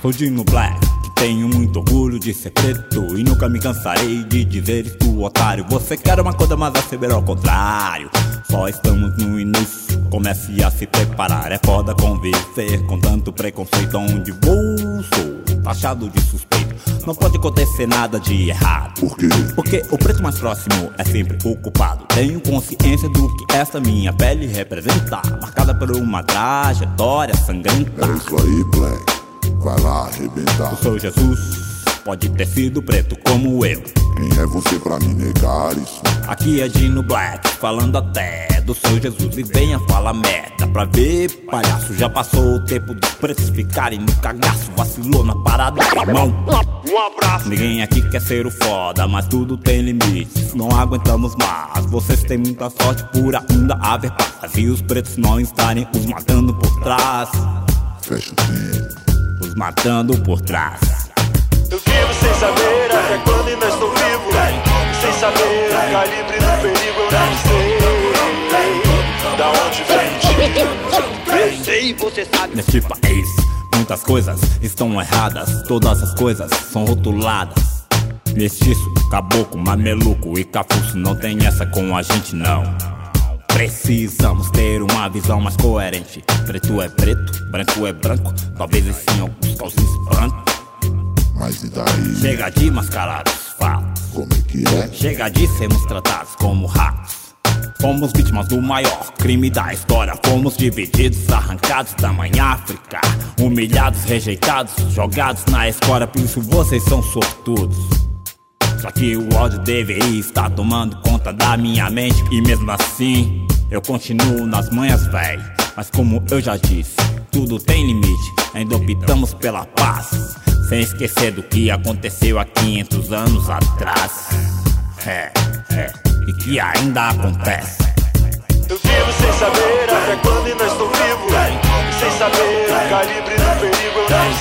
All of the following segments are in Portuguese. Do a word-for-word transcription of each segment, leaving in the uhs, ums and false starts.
Sou Dino Black, que tenho muito orgulho de ser preto, e nunca me cansarei de dizer isso, otário. Você quer uma coisa, mas vai ser ao contrário. Só estamos no início, comece a se preparar. É foda conviver com tanto preconceito. Onde vou, sou taxado de suspeito. Não pode acontecer nada de errado. Por quê? Porque o preto mais próximo é sempre o culpado. Tenho consciência do que esta minha pele representa, marcada por uma trajetória sangrenta. É isso aí, Black. Vai lá arrebentar. Eu sou Jesus, pode ter sido preto como eu. Quem é você pra me negar isso? Aqui é Dino Black, falando até do seu Jesus. E venha falar merda pra ver, palhaço. Já passou o tempo dos pretos ficarem no cagaço. Vacilou na parada, irmão. Um abraço. Ninguém aqui quer ser o foda, mas tudo tem limites. Não aguentamos mais, vocês têm muita sorte por ainda haver paz. E os pretos não estarem os matando por trás. Fecha o tempo. Os matando por trás. Eu vivo sem saber até quando ainda estou vivo. Sem saber o calibre do perigo, eu não sei da onde vem. Eu sei, você sabe. Neste país, muitas coisas estão erradas. Todas as coisas são rotuladas. Mestiço, caboclo, mameluco e cafuço, não tem essa com a gente não. Precisamos ter uma visão mais coerente. Preto é preto, branco é branco. Talvez sim alguns causem espanto. Mas e daí? Chega de mascarados, fatos. Como é que é? Chega de sermos tratados como ratos. Fomos vítimas do maior crime da história. Fomos divididos, arrancados da mãe África. Humilhados, rejeitados, jogados na escola. Por isso vocês são sortudos. Só que o ódio deveria estar tomando conta da minha mente. E mesmo assim, eu continuo nas manhas, véi. Mas como eu já disse, tudo tem limite. Ainda optamos pela paz, sem esquecer do que aconteceu há quinhentos anos atrás. É, é, e que ainda acontece. Eu vivo sem saber até quando ainda estou vivo. Sem saber o calibre do perigo, eu não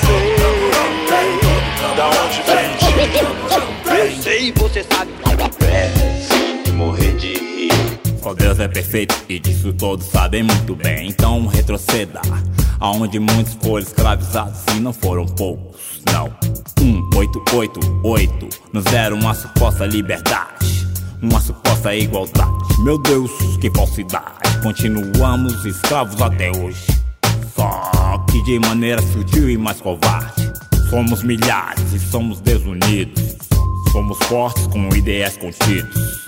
sei da onde vem. Eu sei, você sabe. E morrer de rir. Só Deus é perfeito e disso todos sabem muito bem. Então retroceda aonde muitos foram escravizados e não foram poucos, não. um oito oito oito nos deram uma suposta liberdade, uma suposta igualdade. Meu Deus, que falsidade. Continuamos escravos até hoje, só que de maneira sutil e mais covarde. Somos milhares e somos desunidos. Somos fortes com ideias contidos.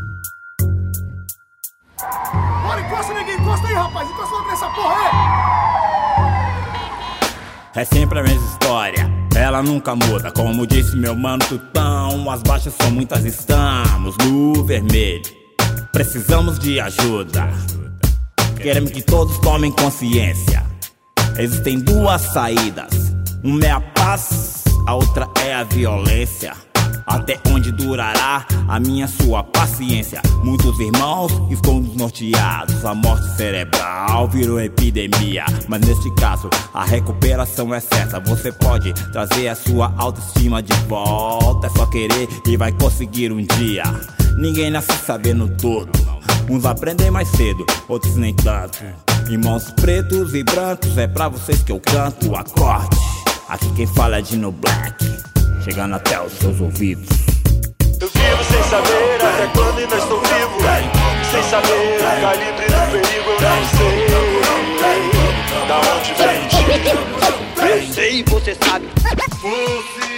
Bora, encosta, ninguém encosta aí, rapaz. Encosta logo nessa porra aí. É sempre a mesma história, ela nunca muda. Como disse meu mano Tutão, as baixas são muitas, estamos no vermelho. Precisamos de ajuda. Queremos que todos tomem consciência. Existem duas saídas. Uma é a paz, a outra é a violência. Até onde durará a minha sua paciência? Muitos irmãos estão desnorteados. A morte cerebral virou epidemia. Mas neste caso a recuperação é certa. Você pode trazer a sua autoestima de volta. É só querer e vai conseguir um dia. Ninguém nasce sabendo tudo. Uns aprendem mais cedo, outros nem tanto. Irmãos pretos e brancos, é pra vocês que eu canto. Acorde, aqui quem fala é Dino Black, chegando até os seus ouvidos. Eu vivo sem saber até quando ainda estou vivo. Sem saber o calibre do perigo, eu não sei da onde vem. Eu sei, você sabe. Fosse